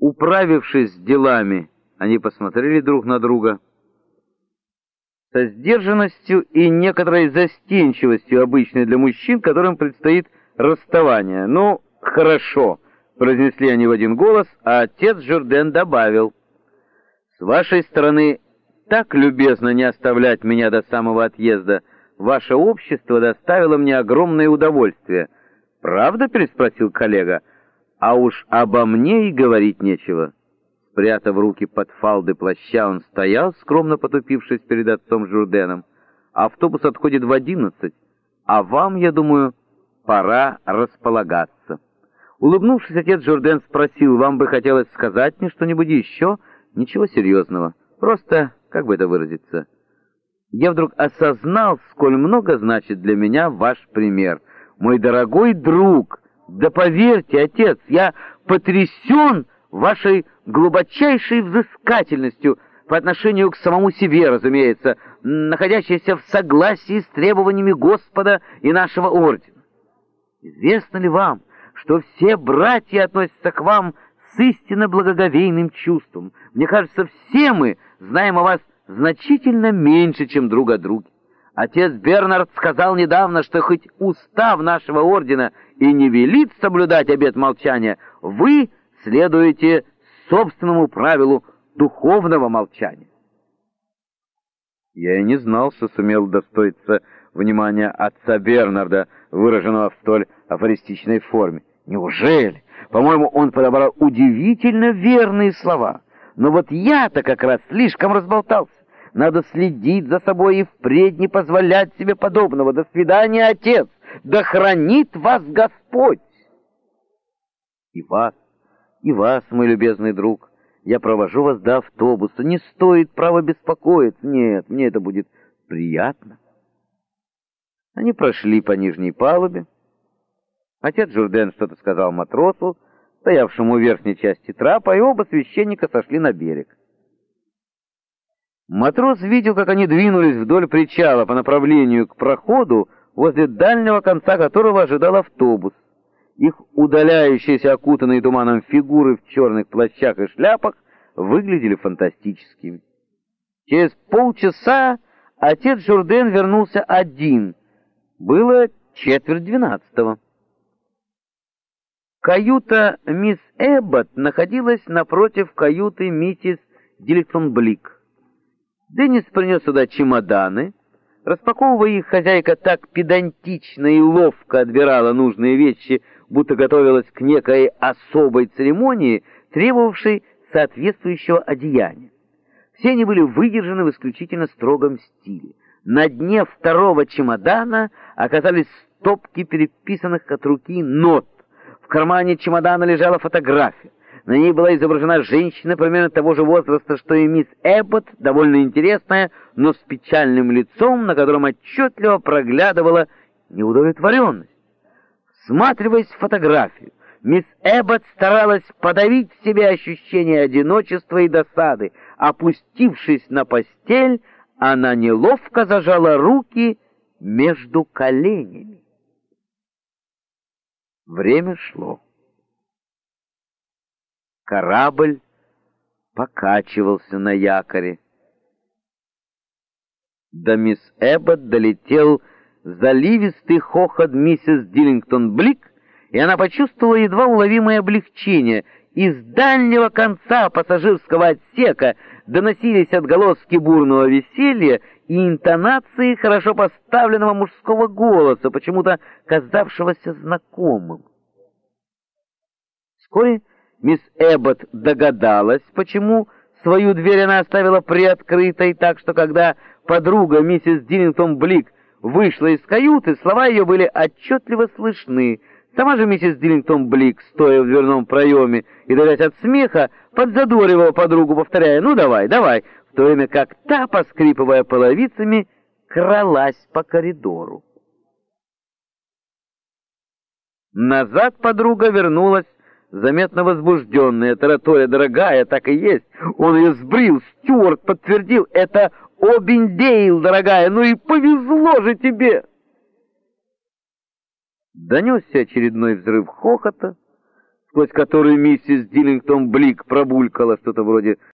Управившись с делами, они посмотрели друг на друга. Со сдержанностью и некоторой застенчивостью, обычной для мужчин, которым предстоит расставание. «Ну, хорошо», — произнесли они в один голос, а отец Журден добавил: «С вашей стороны так любезно не оставлять меня до самого отъезда. Ваше общество доставило мне огромное удовольствие». «Правда?» — переспросил коллега. «А уж обо мне и говорить нечего». Спрятав руки под фалды плаща, он стоял, скромно потупившись перед отцом Журденом. «Автобус отходит в 11, а вам, я думаю, пора располагаться». Улыбнувшись, отец Журден спросил: «Вам бы хотелось сказать мне что-нибудь еще?» «Ничего серьезного. Просто, как бы это выразиться, я вдруг осознал, сколь много значит для меня ваш пример. Мой дорогой друг, да поверьте, отец, я потрясен вашей глубочайшей взыскательностью по отношению к самому себе, разумеется, находящейся в согласии с требованиями Господа и нашего ордена. Известно ли вам, что все братья относятся к вам с истинно благоговейным чувством? Мне кажется, все мы знаем о вас значительно меньше, чем друг о друге. Отец Бернард сказал недавно, что хоть устав нашего ордена и не велит соблюдать обет молчания, вы следуете собственному правилу духовного молчания». Я и не знал, что сумел удостоиться внимания отца Бернарда, выраженного в столь афористичной форме. Неужели? По-моему, он подобрал удивительно верные слова. Но вот я-то как раз слишком разболтался. Надо следить за собой и впредь не позволять себе подобного. До свидания, отец! Да хранит вас Господь! И вас, мой любезный друг, я провожу вас до автобуса. Не стоит, право, беспокоиться. Нет, мне это будет приятно. Они прошли по нижней палубе. Отец Журден что-то сказал матросу, стоявшему у верхней части трапа, и оба священника сошли на берег. Матрос видел, как они двинулись вдоль причала по направлению к проходу, возле дальнего конца которого ожидал автобус. Их удаляющиеся, окутанные туманом фигуры в черных плащах и шляпах выглядели фантастическими. Через полчаса отец Журден вернулся один. Было 11:45. Каюта мисс Эбботт находилась напротив каюты миссис Диллингтон-Блик. Деннис принес сюда чемоданы. Распаковывая их, хозяйка так педантично и ловко отбирала нужные вещи, будто готовилась к некой особой церемонии, требовавшей соответствующего одеяния. Все они были выдержаны в исключительно строгом стиле. На дне второго чемодана оказались стопки переписанных от руки нот. В кармане чемодана лежала фотография. На ней была изображена женщина примерно того же возраста, что и мисс Эбботт, довольно интересная, но с печальным лицом, на котором отчетливо проглядывала неудовлетворенность. Всматриваясь в фотографию, мисс Эбботт старалась подавить в себе ощущение одиночества и досады. Опустившись на постель, она неловко зажала руки между коленями. Время шло. Корабль покачивался на якоре. До мисс Эбботт долетел заливистый хохот миссис Диллингтон-Блик, и она почувствовала едва уловимое облегчение. Из дальнего конца пассажирского отсека доносились отголоски бурного веселья и интонации хорошо поставленного мужского голоса, почему-то казавшегося знакомым. Вскоре мисс Эбботт догадалась, почему свою дверь она оставила приоткрытой, так что когда подруга миссис Диллингтон-Блик вышла из каюты, слова ее были отчетливо слышны. Сама же миссис Диллингтон-Блик, стоя в дверном проеме и давясь от смеха, подзадоривала подругу, повторяя: «Ну давай, давай», в то время как та, поскрипывая половицами, кралась по коридору. Назад подруга вернулась заметно возбужденная, тараторя: «Дорогая, так и есть, он ее сбрил, Стюарт подтвердил, это Обиндейл, дорогая, ну и повезло же тебе!» Донесся очередной взрыв хохота, в сквозь который миссис Диллингтон Блик пробулькала что-то вроде